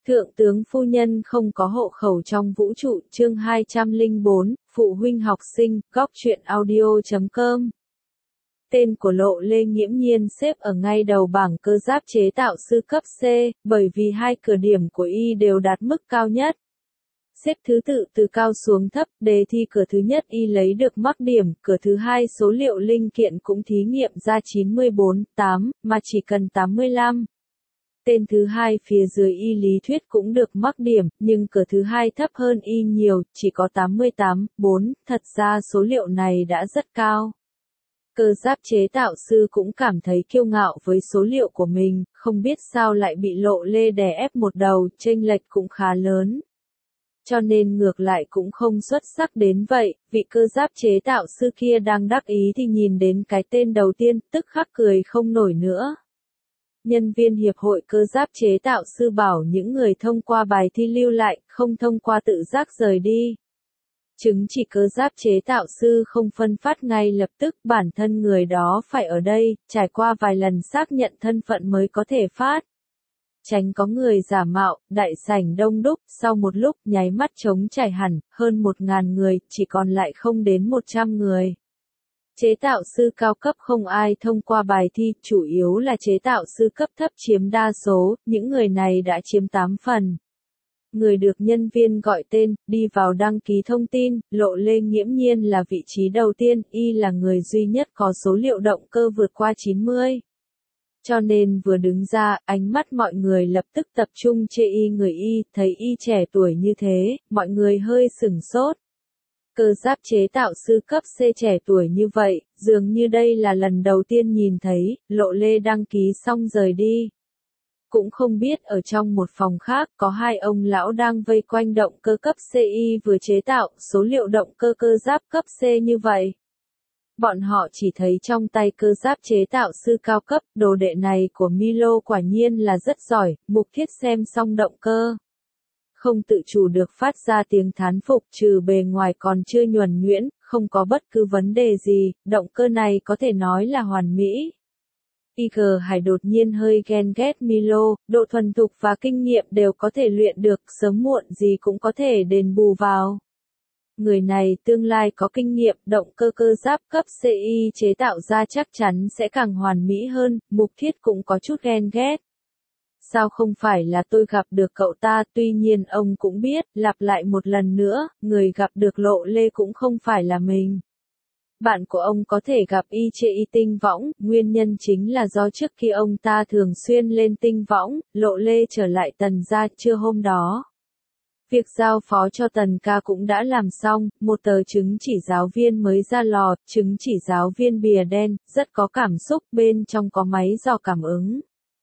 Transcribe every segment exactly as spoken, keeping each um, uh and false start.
Thượng tướng phu nhân không có hộ khẩu trong vũ trụ, chương hai trăm lẻ bốn, phụ huynh học sinh, góc truyện audio chấm com. Tên của Lộ Lê nghiễm nhiên xếp ở ngay đầu bảng cơ giáp chế tạo sư cấp C, bởi vì hai cửa điểm của y đều đạt mức cao nhất. Xếp thứ tự từ cao xuống thấp, đề thi cửa thứ nhất y lấy được mắc điểm, cửa thứ hai số liệu linh kiện cũng thí nghiệm ra chín mươi bốn, tám, mà chỉ cần tám mươi lăm. Tên thứ hai phía dưới y lý thuyết cũng được mắc điểm, nhưng cửa thứ hai thấp hơn y nhiều, chỉ có tám mươi tám, bốn, thật ra số liệu này đã rất cao. Cơ giáp chế tạo sư cũng cảm thấy kiêu ngạo với số liệu của mình, không biết sao lại bị Lộ Lê đè ép một đầu, chênh lệch cũng khá lớn. Cho nên ngược lại cũng không xuất sắc đến vậy, vị cơ giáp chế tạo sư kia đang đắc ý thì nhìn đến cái tên đầu tiên, tức khắc cười không nổi nữa. Nhân viên hiệp hội cơ giáp chế tạo sư bảo những người thông qua bài thi lưu lại, không thông qua tự giác rời đi. Chứng chỉ cơ giáp chế tạo sư không phân phát ngay lập tức, bản thân người đó phải ở đây, trải qua vài lần xác nhận thân phận mới có thể phát. Tránh có người giả mạo, đại sảnh đông đúc, sau một lúc nháy mắt trống trải hẳn, hơn một ngàn người, chỉ còn lại không đến một trăm người. Chế tạo sư cao cấp không ai thông qua bài thi, chủ yếu là chế tạo sư cấp thấp chiếm đa số, những người này đã chiếm tám phần. Người được nhân viên gọi tên, đi vào đăng ký thông tin, Lộ Lê nghiễm nhiên là vị trí đầu tiên, y là người duy nhất có số liệu động cơ vượt qua chín mươi. Cho nên vừa đứng ra, ánh mắt mọi người lập tức tập trung chê y người y, thấy y trẻ tuổi như thế, mọi người hơi sửng sốt. Cơ giáp chế tạo sư cấp C trẻ tuổi như vậy, dường như đây là lần đầu tiên nhìn thấy, Lộ Lê đăng ký xong rời đi. Cũng không biết ở trong một phòng khác có hai ông lão đang vây quanh động cơ cấp C y vừa chế tạo số liệu động cơ cơ giáp cấp C như vậy. Bọn họ chỉ thấy trong tay cơ giáp chế tạo sư cao cấp, đồ đệ này của Milo quả nhiên là rất giỏi, Mục Thiết xem xong động cơ. Không tự chủ được phát ra tiếng thán phục, trừ bề ngoài còn chưa nhuần nhuyễn, không có bất cứ vấn đề gì, động cơ này có thể nói là hoàn mỹ. i giê Hải đột nhiên hơi ghen ghét Milo, độ thuần thục và kinh nghiệm đều có thể luyện được, sớm muộn gì cũng có thể đền bù vào. Người này tương lai có kinh nghiệm, động cơ cơ giáp cấp C I chế tạo ra chắc chắn sẽ càng hoàn mỹ hơn, Mục Thiết cũng có chút ghen ghét. Sao không phải là tôi gặp được cậu ta, tuy nhiên ông cũng biết, lặp lại một lần nữa, người gặp được Lộ Lê cũng không phải là mình. Bạn của ông có thể gặp y trên y tinh võng, nguyên nhân chính là do trước khi ông ta thường xuyên lên tinh võng, Lộ Lê trở lại Tần gia trưa hôm đó. Việc giao phó cho Tần ca cũng đã làm xong, một tờ chứng chỉ giáo viên mới ra lò, chứng chỉ giáo viên bìa đen, rất có cảm xúc, bên trong có máy dò cảm ứng.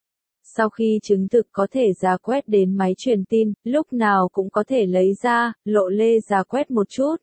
Sau khi chứng thực có thể ra quét đến máy truyền tin, lúc nào cũng có thể lấy ra, Lộ Lê ra quét một chút.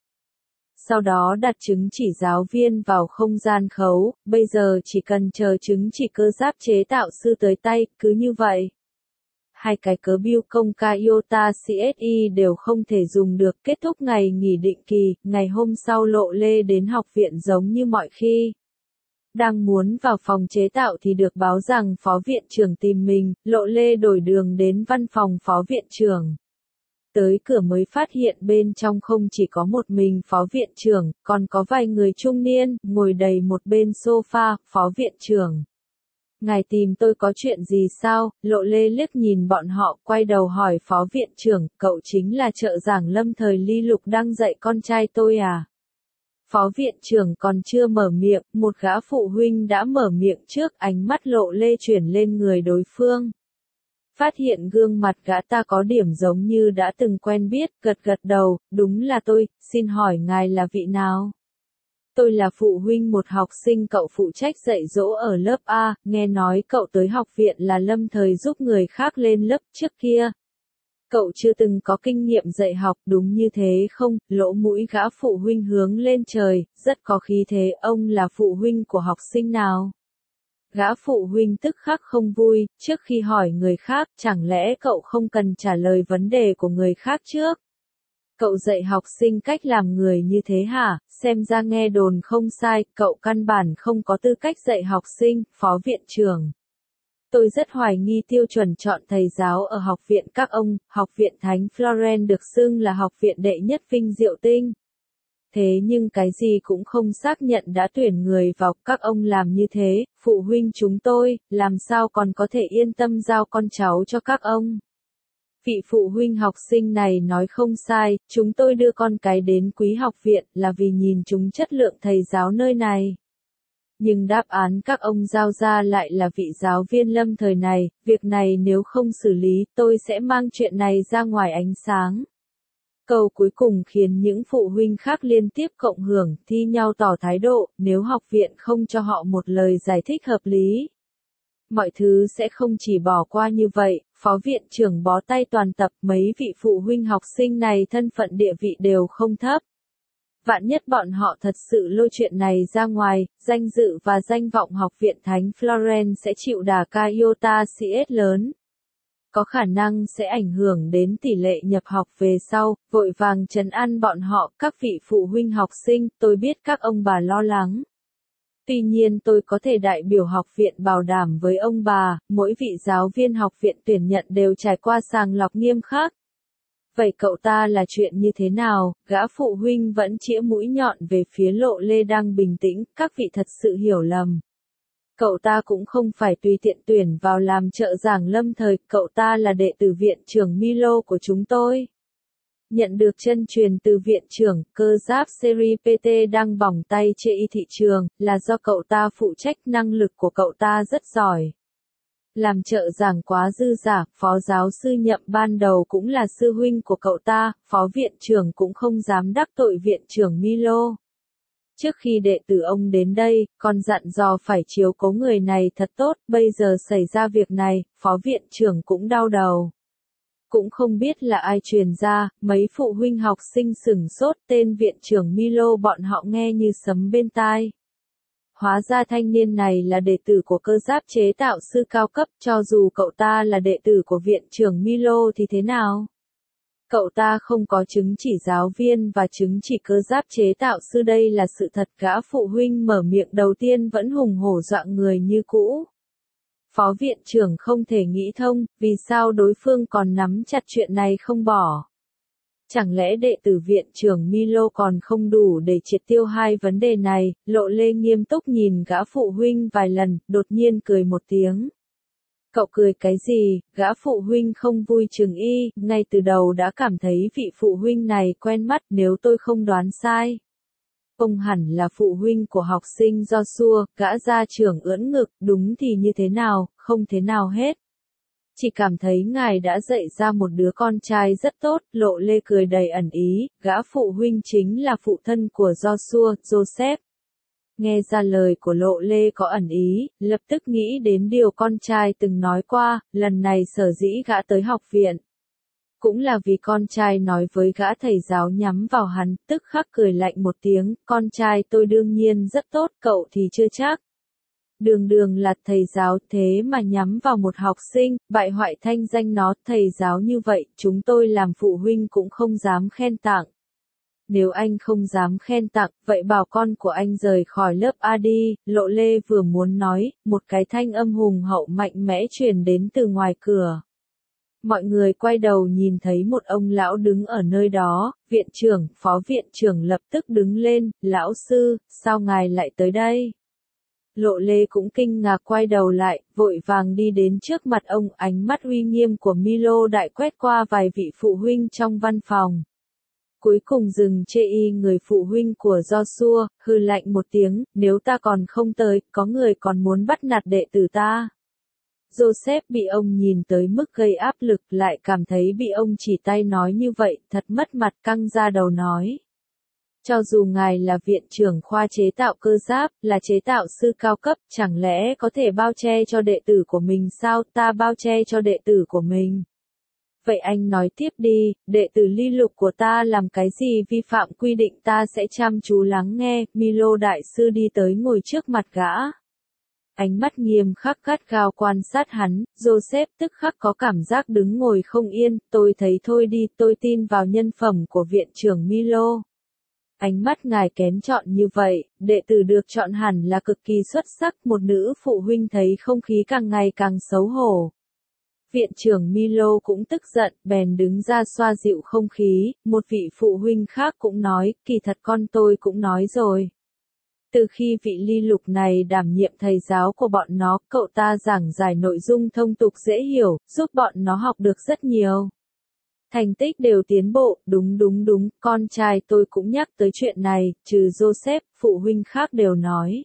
Sau đó đặt chứng chỉ giáo viên vào không gian khấu, bây giờ chỉ cần chờ chứng chỉ cơ giáp chế tạo sư tới tay, cứ như vậy. Hai cái cớ bill công ca iota xê ét i đều không thể dùng được, kết thúc ngày nghỉ định kỳ, ngày hôm sau Lộ Lê đến học viện giống như mọi khi. Đang muốn vào phòng chế tạo thì được báo rằng phó viện trưởng tìm mình, Lộ Lê đổi đường đến văn phòng phó viện trưởng. Tới cửa mới phát hiện bên trong không chỉ có một mình phó viện trưởng, còn có vài người trung niên, ngồi đầy một bên sofa, phó viện trưởng. Ngài tìm tôi có chuyện gì sao? Lộ Lê liếc nhìn bọn họ, quay đầu hỏi phó viện trưởng, cậu chính là trợ giảng lâm thời Ly Lục đang dạy con trai tôi à? Phó viện trưởng còn chưa mở miệng, một gã phụ huynh đã mở miệng trước, ánh mắt Lộ Lê chuyển lên người đối phương. Phát hiện gương mặt gã ta có điểm giống như đã từng quen biết, gật gật đầu, đúng là tôi, xin hỏi ngài là vị nào? Tôi là phụ huynh một học sinh cậu phụ trách dạy dỗ ở lớp A, nghe nói cậu tới học viện là lâm thời giúp người khác lên lớp trước kia. Cậu chưa từng có kinh nghiệm dạy học, đúng như thế không? Lỗ mũi gã phụ huynh hướng lên trời, rất có khí thế, ông là phụ huynh của học sinh nào? Gã phụ huynh tức khắc không vui, trước khi hỏi người khác, chẳng lẽ cậu không cần trả lời vấn đề của người khác trước? Cậu dạy học sinh cách làm người như thế hả? Xem ra nghe đồn không sai, cậu căn bản không có tư cách dạy học sinh, phó viện trưởng. Tôi rất hoài nghi tiêu chuẩn chọn thầy giáo ở học viện các ông, học viện Thánh Florence được xưng là học viện đệ nhất Vinh Diệu Tinh. Thế nhưng cái gì cũng không xác nhận đã tuyển người vào, các ông làm như thế, phụ huynh chúng tôi, làm sao còn có thể yên tâm giao con cháu cho các ông. Vị phụ huynh học sinh này nói không sai, chúng tôi đưa con cái đến quý học viện là vì nhìn chúng chất lượng thầy giáo nơi này. Nhưng đáp án các ông giao ra lại là vị giáo viên lâm thời này, việc này nếu không xử lý, tôi sẽ mang chuyện này ra ngoài ánh sáng. Câu cuối cùng khiến những phụ huynh khác liên tiếp cộng hưởng, thi nhau tỏ thái độ, nếu học viện không cho họ một lời giải thích hợp lý. Mọi thứ sẽ không chỉ bỏ qua như vậy, phó viện trưởng bó tay toàn tập, mấy vị phụ huynh học sinh này thân phận địa vị đều không thấp. Vạn nhất bọn họ thật sự lôi chuyện này ra ngoài, danh dự và danh vọng học viện Thánh Florence sẽ chịu đà iota xê ét lớn. Có khả năng sẽ ảnh hưởng đến tỷ lệ nhập học về sau, vội vàng trấn an bọn họ, các vị phụ huynh học sinh, tôi biết các ông bà lo lắng. Tuy nhiên tôi có thể đại biểu học viện bảo đảm với ông bà, mỗi vị giáo viên học viện tuyển nhận đều trải qua sàng lọc nghiêm khắc. Vậy cậu ta là chuyện như thế nào? Gã phụ huynh vẫn chĩa mũi nhọn về phía Lộ Lê đang bình tĩnh, các vị thật sự hiểu lầm. Cậu ta cũng không phải tùy tiện tuyển vào làm trợ giảng lâm thời, cậu ta là đệ tử viện trưởng Milo của chúng tôi. Nhận được chân truyền từ viện trưởng, cơ giáp series pê tê đang bỏng tay trên thị trường, là do cậu ta phụ trách, năng lực của cậu ta rất giỏi. Làm trợ giảng quá dư giả, phó giáo sư Nhậm ban đầu cũng là sư huynh của cậu ta, phó viện trưởng cũng không dám đắc tội viện trưởng Milo. Trước khi đệ tử ông đến đây, còn dặn dò phải chiếu cố người này thật tốt, bây giờ xảy ra việc này, phó viện trưởng cũng đau đầu. Cũng không biết là ai truyền ra, mấy phụ huynh học sinh sửng sốt, tên viện trưởng Milo bọn họ nghe như sấm bên tai. Hóa ra thanh niên này là đệ tử của cơ giáp chế tạo sư cao cấp, cho dù cậu ta là đệ tử của viện trưởng Milo thì thế nào? Cậu ta không có chứng chỉ giáo viên và chứng chỉ cơ giáp chế tạo sư, đây là sự thật. Gã phụ huynh mở miệng đầu tiên vẫn hùng hổ dọa người như cũ. Phó viện trưởng không thể nghĩ thông, vì sao đối phương còn nắm chặt chuyện này không bỏ. Chẳng lẽ đệ tử viện trưởng Milo còn không đủ để triệt tiêu hai vấn đề này? Lộ Lê nghiêm túc nhìn gã phụ huynh vài lần, đột nhiên cười một tiếng. Cậu cười cái gì? Gã phụ huynh không vui chừng y, ngay từ đầu đã cảm thấy vị phụ huynh này quen mắt, nếu tôi không đoán sai. Ông hẳn là phụ huynh của học sinh Joshua, gã gia trưởng ưỡn ngực, đúng thì như thế nào, không thế nào hết. Chỉ cảm thấy ngài đã dạy ra một đứa con trai rất tốt, Lộ Lê cười đầy ẩn ý, gã phụ huynh chính là phụ thân của Joshua, Joseph. Nghe ra lời của Lộ Lê có ẩn ý, lập tức nghĩ đến điều con trai từng nói qua, lần này sở dĩ gã tới học viện. Cũng là vì con trai nói với gã thầy giáo nhắm vào hắn, tức khắc cười lạnh một tiếng, con trai tôi đương nhiên rất tốt, cậu thì chưa chắc. Đường đường là thầy giáo thế mà nhắm vào một học sinh, bại hoại thanh danh nó, thầy giáo như vậy, chúng tôi làm phụ huynh cũng không dám khen tặng. Nếu anh không dám khen tặng, vậy bảo con của anh rời khỏi lớp A đi, Lộ Lê vừa muốn nói, một cái thanh âm hùng hậu mạnh mẽ truyền đến từ ngoài cửa. Mọi người quay đầu nhìn thấy một ông lão đứng ở nơi đó, viện trưởng, phó viện trưởng lập tức đứng lên, lão sư, sao ngài lại tới đây? Lộ Lê cũng kinh ngạc quay đầu lại, vội vàng đi đến trước mặt ông, ánh mắt uy nghiêm của Milo đại quét qua vài vị phụ huynh trong văn phòng. Cuối cùng dừng chê y người phụ huynh của Joshua, hừ lạnh một tiếng, nếu ta còn không tới, có người còn muốn bắt nạt đệ tử ta. Joseph bị ông nhìn tới mức gây áp lực, lại cảm thấy bị ông chỉ tay nói như vậy, thật mất mặt, căng ra đầu nói. Cho dù ngài là viện trưởng khoa chế tạo cơ giáp, là chế tạo sư cao cấp, chẳng lẽ có thể bao che cho đệ tử của mình sao? Ta bao che cho đệ tử của mình. Vậy anh nói tiếp đi, đệ tử Ly Lục của ta làm cái gì vi phạm quy định, ta sẽ chăm chú lắng nghe. Milo đại sư đi tới ngồi trước mặt gã. Ánh mắt nghiêm khắc gắt gao quan sát hắn, Joseph tức khắc có cảm giác đứng ngồi không yên, tôi thấy thôi đi, tôi tin vào nhân phẩm của viện trưởng Milo. ánh mắt ngài kén chọn như vậy, đệ tử được chọn hẳn là cực kỳ xuất sắc, một nữ phụ huynh thấy không khí càng ngày càng xấu hổ. Viện trưởng Milo cũng tức giận, bèn đứng ra xoa dịu không khí, một vị phụ huynh khác cũng nói, kỳ thật con tôi cũng nói rồi. Từ khi vị Ly Lục này đảm nhiệm thầy giáo của bọn nó, cậu ta giảng giải nội dung thông tục dễ hiểu, giúp bọn nó học được rất nhiều. Thành tích đều tiến bộ, đúng đúng đúng, con trai tôi cũng nhắc tới chuyện này, trừ Joseph, phụ huynh khác đều nói.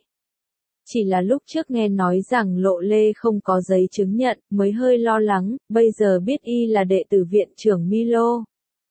Chỉ là lúc trước nghe nói rằng Lộ Lê không có giấy chứng nhận, mới hơi lo lắng, bây giờ biết y là đệ tử viện trưởng Milo.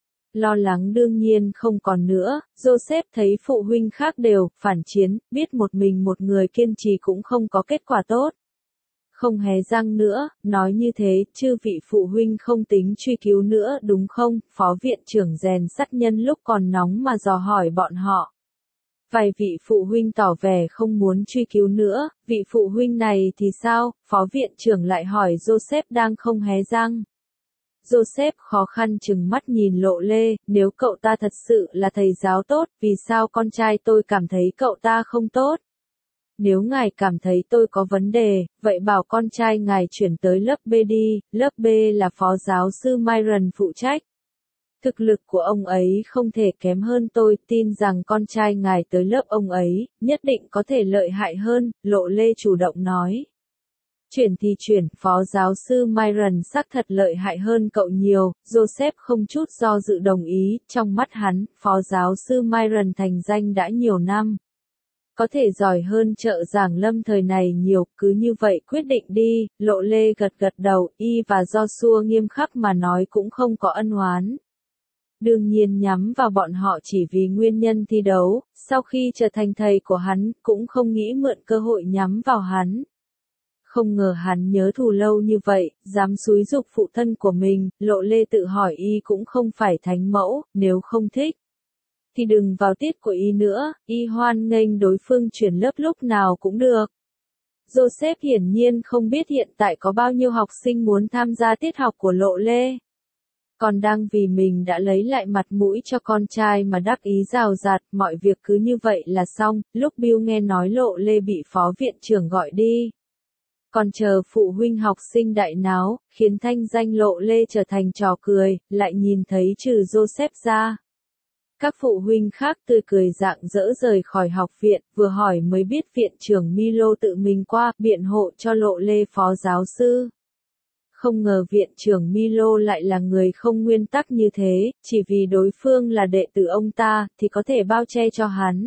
Lo lắng đương nhiên không còn nữa, Joseph thấy phụ huynh khác đều phản chiến, biết một mình một người kiên trì cũng không có kết quả tốt. Không hé răng nữa, nói như thế, chư vị phụ huynh không tính truy cứu nữa đúng không? Phó viện trưởng rèn sắt nhân lúc còn nóng mà dò hỏi bọn họ. Vài vị phụ huynh tỏ vẻ không muốn truy cứu nữa, vị phụ huynh này thì sao? Phó viện trưởng lại hỏi Joseph đang không hé răng. Joseph khó khăn chừng mắt nhìn Lộ Lê, nếu cậu ta thật sự là thầy giáo tốt, vì sao con trai tôi cảm thấy cậu ta không tốt? Nếu ngài cảm thấy tôi có vấn đề, vậy bảo con trai ngài chuyển tới lớp B đi, lớp B là phó giáo sư Myron phụ trách. Thực lực của ông ấy không thể kém hơn tôi, tin rằng con trai ngài tới lớp ông ấy, nhất định có thể lợi hại hơn, Lộ Lê chủ động nói. Chuyển thì chuyển, phó giáo sư Myron xác thật lợi hại hơn cậu nhiều, Joseph không chút do dự đồng ý, trong mắt hắn, phó giáo sư Myron thành danh đã nhiều năm. Có thể giỏi hơn trợ giảng Lâm thời này nhiều, cứ như vậy quyết định đi, Lộ Lê gật gật đầu, y và Joshua nghiêm khắc mà nói cũng không có ân oán. Đương nhiên nhắm vào bọn họ chỉ vì nguyên nhân thi đấu, sau khi trở thành thầy của hắn, cũng không nghĩ mượn cơ hội nhắm vào hắn. Không ngờ hắn nhớ thù lâu như vậy, dám xúi giục phụ thân của mình, Lộ Lê tự hỏi y cũng không phải thánh mẫu, nếu không thích. Thì đừng vào tiết của y nữa, y hoan nghênh đối phương chuyển lớp lúc nào cũng được. Joseph hiển nhiên không biết hiện tại có bao nhiêu học sinh muốn tham gia tiết học của Lộ Lê. Còn đang vì mình đã lấy lại mặt mũi cho con trai mà đắc ý rào rạt, mọi việc cứ như vậy là xong, lúc Bill nghe nói Lộ Lê bị phó viện trưởng gọi đi. Còn chờ phụ huynh học sinh đại náo, khiến thanh danh Lộ Lê trở thành trò cười, lại nhìn thấy trừ Joseph ra. Các phụ huynh khác tươi cười rạng rỡ rời khỏi học viện, vừa hỏi mới biết viện trưởng Milo tự mình qua, biện hộ cho Lộ Lê phó giáo sư. Không ngờ viện trưởng Milo lại là người không nguyên tắc như thế, chỉ vì đối phương là đệ tử ông ta, thì có thể bao che cho hắn.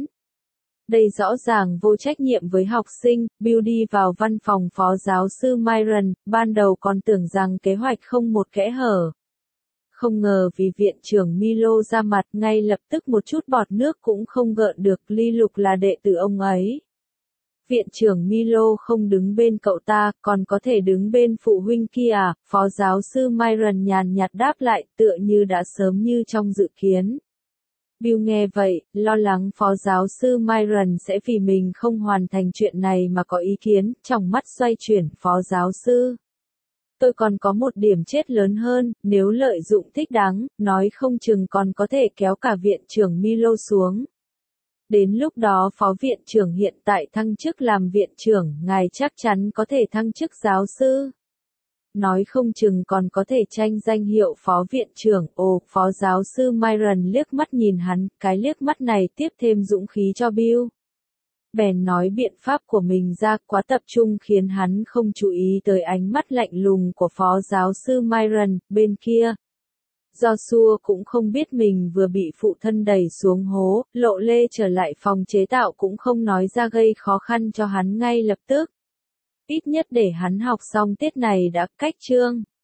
Đây rõ ràng vô trách nhiệm với học sinh, Bill đi vào văn phòng phó giáo sư Myron, ban đầu còn tưởng rằng kế hoạch không một kẽ hở. Không ngờ vì viện trưởng Milo ra mặt ngay lập tức một chút bọt nước cũng không gợn được, Ly Lục là đệ tử ông ấy. Viện trưởng Milo không đứng bên cậu ta, còn có thể đứng bên phụ huynh kia à, phó giáo sư Myron nhàn nhạt đáp lại tựa như đã sớm như trong dự kiến. Bill nghe vậy, lo lắng phó giáo sư Myron sẽ vì mình không hoàn thành chuyện này mà có ý kiến, trong mắt xoay chuyển, phó giáo sư. Tôi còn có một điểm chết lớn hơn, nếu lợi dụng thích đáng, nói không chừng còn có thể kéo cả viện trưởng Milo xuống. Đến lúc đó phó viện trưởng hiện tại thăng chức làm viện trưởng, ngài chắc chắn có thể thăng chức giáo sư. Nói không chừng còn có thể tranh danh hiệu phó viện trưởng, ồ, phó giáo sư Myron liếc mắt nhìn hắn, cái liếc mắt này tiếp thêm dũng khí cho Bill. Bèn nói biện pháp của mình ra, quá tập trung khiến hắn không chú ý tới ánh mắt lạnh lùng của phó giáo sư Myron, bên kia. Joshua cũng không biết mình vừa bị phụ thân đẩy xuống hố, Lộ Lê trở lại phòng chế tạo cũng không nói ra gây khó khăn cho hắn ngay lập tức. Ít nhất để hắn học xong tiết này đã cách chương.